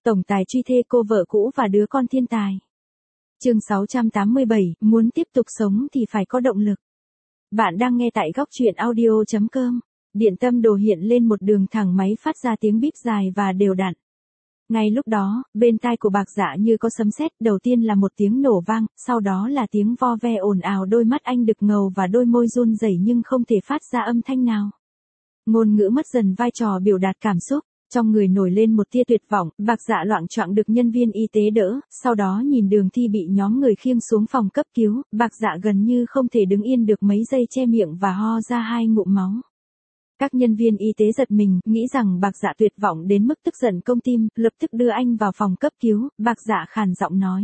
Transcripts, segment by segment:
tổng tài truy thê cô vợ cũ và đứa con thiên tài. Chương 687, muốn tiếp tục sống thì phải có động lực. Bạn đang nghe tại góc truyện audio.com. Điện tâm đồ hiện lên một đường thẳng máy phát ra tiếng bíp dài và đều đặn. Ngay lúc đó, bên tai của Bạc Dạ như có sấm sét, đầu tiên là một tiếng nổ vang, sau đó là tiếng vo ve ồn ào, đôi mắt anh đực ngầu và đôi môi run rẩy nhưng không thể phát ra âm thanh nào. Ngôn ngữ mất dần vai trò biểu đạt cảm xúc, trong người nổi lên một tia tuyệt vọng. Bạc Dạ loạng choạng được nhân viên y tế đỡ, sau đó nhìn Đường Thi bị nhóm người khiêng xuống phòng cấp cứu, Bạc Dạ gần như không thể đứng yên được mấy giây, che miệng và ho ra 2 ngụm máu. Các nhân viên y tế giật mình, nghĩ rằng Bạc Dạ tuyệt vọng đến mức tức giận công tim, lập tức đưa anh vào phòng cấp cứu. Bạc Dạ khàn giọng nói: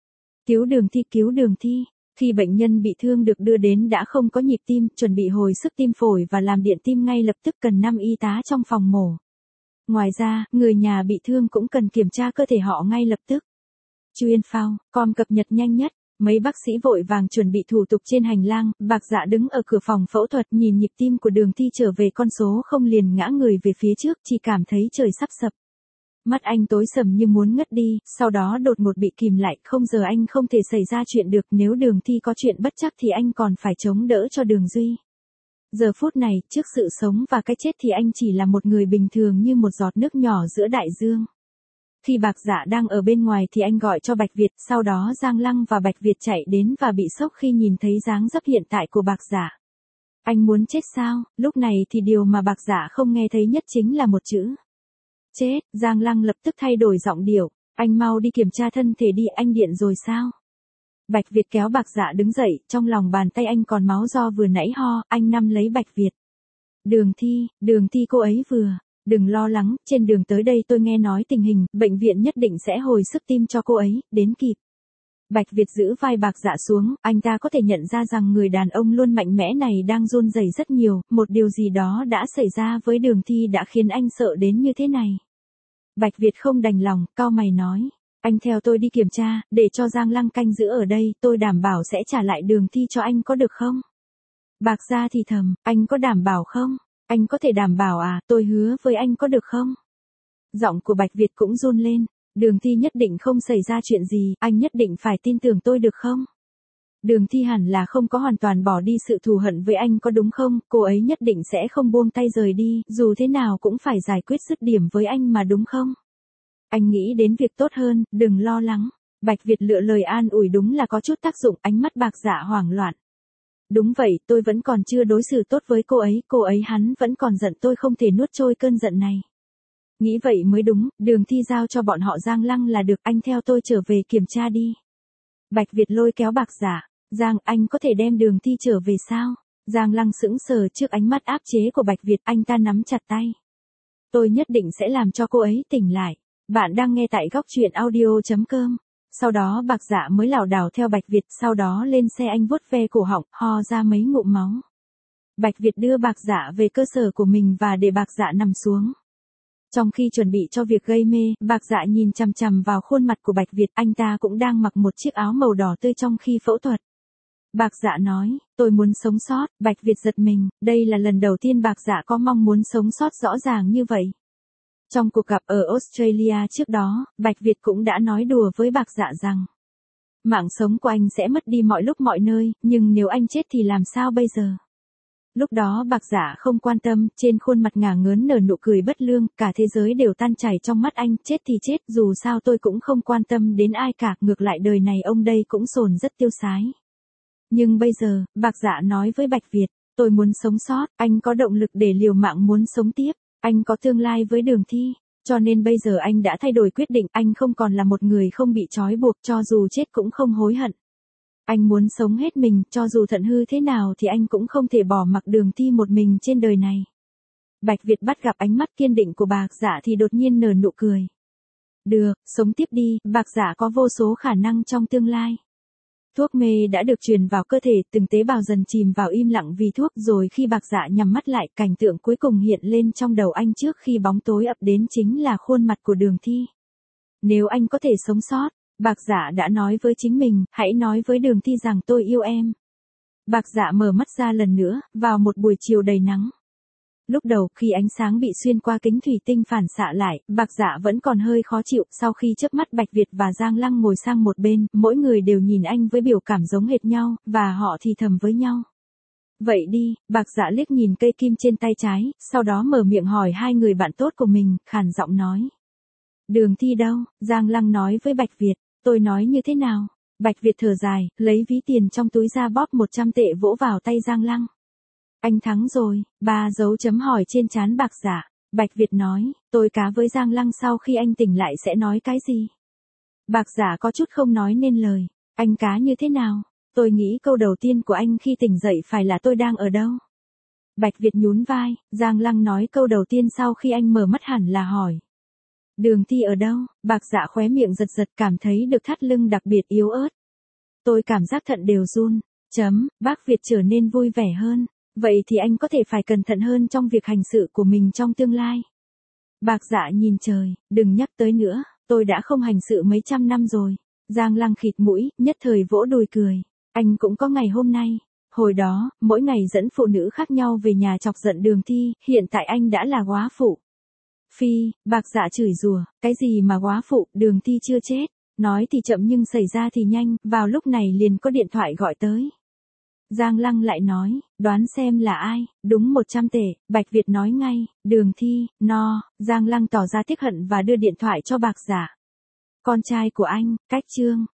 cứu Đường Thi, cứu Đường Thi. Khi bệnh nhân bị thương được đưa đến đã không có nhịp tim, chuẩn bị hồi sức tim phổi và làm điện tim ngay lập tức, cần 5 y tá trong phòng mổ. Ngoài ra, người nhà bị thương cũng cần kiểm tra cơ thể họ ngay lập tức. Chuyên phao, com cập nhật nhanh nhất. Mấy bác sĩ vội vàng chuẩn bị thủ tục trên hành lang. Bạc Dạ đứng ở cửa phòng phẫu thuật, nhìn nhịp tim của Đường Thi trở về con số không, liền ngã người về phía trước, chỉ cảm thấy trời sắp sập. Mắt anh tối sầm như muốn ngất đi, sau đó đột ngột bị kìm lại, không giờ anh không thể xảy ra chuyện được, nếu Đường Thi có chuyện bất trắc thì anh còn phải chống đỡ cho Đường Duy. Giờ phút này, trước sự sống và cái chết thì anh chỉ là một người bình thường như một giọt nước nhỏ giữa đại dương. Khi Bạc Dạ đang ở bên ngoài thì anh gọi cho Bạch Việt, sau đó Giang Lăng và Bạch Việt chạy đến và bị sốc khi nhìn thấy dáng dấp hiện tại của Bạc Dạ. Anh muốn chết sao? Lúc này thì điều mà Bạc Dạ không nghe thấy nhất chính là một chữ: chết. Giang Lăng lập tức thay đổi giọng điệu: anh mau đi kiểm tra thân thể đi, anh điện rồi sao? Bạch Việt kéo Bạc Dạ đứng dậy, trong lòng bàn tay anh còn máu do vừa nãy ho, anh nắm lấy Bạch Việt. Đường Thi cô ấy vừa... Đừng lo lắng, trên đường tới đây tôi nghe nói tình hình, bệnh viện nhất định sẽ hồi sức tim cho cô ấy, đến kịp. Bạch Việt giữ vai Bạc Dạ xuống, anh ta có thể nhận ra rằng người đàn ông luôn mạnh mẽ này đang run rẩy rất nhiều, một điều gì đó đã xảy ra với Đường Thi đã khiến anh sợ đến như thế này. Bạch Việt không đành lòng, cau mày nói: anh theo tôi đi kiểm tra, để cho Giang Lăng canh giữ ở đây, tôi đảm bảo sẽ trả lại Đường Thi cho anh, có được không? Bạc Dạ thì thầm: anh có đảm bảo không? Anh có thể đảm bảo à, tôi hứa với anh, có được không? Giọng của Bạch Việt cũng run lên: Đường Thi nhất định không xảy ra chuyện gì, anh nhất định phải tin tưởng tôi được không? Đường Thi hẳn là không có hoàn toàn bỏ đi sự thù hận với anh, có đúng không? Cô ấy nhất định sẽ không buông tay rời đi, dù thế nào cũng phải giải quyết dứt điểm với anh mà, đúng không? Anh nghĩ đến việc tốt hơn, đừng lo lắng. Bạch Việt lựa lời an ủi đúng là có chút tác dụng, ánh mắt Bạc Dạ hoảng loạn. Đúng vậy, tôi vẫn còn chưa đối xử tốt với cô ấy hắn vẫn còn giận tôi không thể nuốt trôi cơn giận này. Nghĩ vậy mới đúng, Đường Thi giao cho bọn họ Giang Lăng là được, anh theo tôi trở về kiểm tra đi. Bạch Việt lôi kéo Bạc Dạ: Giang, anh có thể đem Đường Thi trở về sao? Giang Lăng sững sờ trước ánh mắt áp chế của Bạch Việt, anh ta nắm chặt tay. Tôi nhất định sẽ làm cho cô ấy tỉnh lại. Bạn đang nghe tại góc truyện audio.com. Sau đó Bạc Dạ mới lảo đảo theo Bạch Việt, sau đó lên xe, anh vuốt ve cổ họng, ho ra mấy ngụm máu. Bạch Việt đưa Bạc Dạ về cơ sở của mình và để Bạc Dạ nằm xuống. Trong khi chuẩn bị cho việc gây mê, Bạc Dạ nhìn chằm chằm vào khuôn mặt của Bạch Việt, anh ta cũng đang mặc một chiếc áo màu đỏ tươi trong khi phẫu thuật. Bạc Dạ nói: tôi muốn sống sót. Bạch Việt giật mình, đây là lần đầu tiên Bạc Dạ có mong muốn sống sót rõ ràng như vậy. Trong cuộc gặp ở Australia trước đó, Bạch Việt cũng đã nói đùa với Bạc Dạ rằng mạng sống của anh sẽ mất đi mọi lúc mọi nơi, nhưng nếu anh chết thì làm sao bây giờ? Lúc đó Bạc Dạ không quan tâm, trên khuôn mặt ngả ngớn nở nụ cười bất lương, cả thế giới đều tan chảy trong mắt anh, chết thì chết, dù sao tôi cũng không quan tâm đến ai cả, ngược lại đời này ông đây cũng sồn rất tiêu sái. Nhưng bây giờ, Bạc Dạ nói với Bạch Việt: tôi muốn sống sót, anh có động lực để liều mạng muốn sống tiếp. Anh có tương lai với Đường Thi, cho nên bây giờ anh đã thay đổi quyết định, anh không còn là một người không bị trói buộc, cho dù chết cũng không hối hận. Anh muốn sống hết mình, cho dù thận hư thế nào thì anh cũng không thể bỏ mặc Đường Thi một mình trên đời này. Bạch Việt bắt gặp ánh mắt kiên định của Bạc Dạ thì đột nhiên nở nụ cười. Được, sống tiếp đi, Bạc Dạ có vô số khả năng trong tương lai. Thuốc mê đã được truyền vào cơ thể, từng tế bào dần chìm vào im lặng vì thuốc, rồi khi Bạc Dạ nhắm mắt lại, cảnh tượng cuối cùng hiện lên trong đầu anh trước khi bóng tối ập đến chính là khuôn mặt của Đường Thi. Nếu anh có thể sống sót, Bạc Dạ đã nói với chính mình, hãy nói với Đường Thi rằng tôi yêu em. Bạc Dạ mở mắt ra lần nữa, vào một buổi chiều đầy nắng. Lúc đầu, khi ánh sáng bị xuyên qua kính thủy tinh phản xạ lại, Bạc Dạ vẫn còn hơi khó chịu, sau khi chớp mắt Bạch Việt và Giang Lăng ngồi sang một bên, mỗi người đều nhìn anh với biểu cảm giống hệt nhau, và họ thì thầm với nhau. Vậy đi, Bạc Dạ liếc nhìn cây kim trên tay trái, sau đó mở miệng hỏi hai người bạn tốt của mình, khàn giọng nói. Đường Thi đâu? Giang Lăng nói với Bạch Việt, tôi nói như thế nào? Bạch Việt thở dài, lấy ví tiền trong túi ra bóp 100 tệ vỗ vào tay Giang Lăng. Anh thắng rồi, 3 dấu chấm hỏi trên trán Bạc Dạ. Bạch Việt nói, tôi cá với Giang Lăng sau khi anh tỉnh lại sẽ nói cái gì? Bạc Dạ có chút không nói nên lời. Anh cá như thế nào? Tôi nghĩ câu đầu tiên của anh khi tỉnh dậy phải là tôi đang ở đâu? Bạch Việt nhún vai, Giang Lăng nói câu đầu tiên sau khi anh mở mắt hẳn là hỏi. Đường Thi ở đâu? Bạc Dạ khóe miệng giật giật cảm thấy được thắt lưng đặc biệt yếu ớt. Tôi cảm giác thận đều run. Bác Việt trở nên vui vẻ hơn. Vậy thì anh có thể phải cẩn thận hơn trong việc hành sự của mình trong tương lai. Bạc Dạ nhìn trời, đừng nhắc tới nữa, tôi đã không hành sự mấy trăm năm rồi. Giang Lăng khịt mũi, nhất thời vỗ đùi cười. Anh cũng có ngày hôm nay. Hồi đó, mỗi ngày dẫn phụ nữ khác nhau về nhà chọc giận Đường Thi, hiện tại anh đã là góa phụ. Phi, Bạc Dạ chửi rủa, cái gì mà góa phụ, Đường Thi chưa chết. Nói thì chậm nhưng xảy ra thì nhanh, vào lúc này liền có điện thoại gọi tới. Giang Lăng lại nói, đoán xem là ai, đúng 100 tệ, Bạch Việt nói ngay, Đường Thi, no, Giang Lăng tỏ ra tiếc hận và đưa điện thoại cho Bạc Dạ. Con trai của anh, Cách Trương.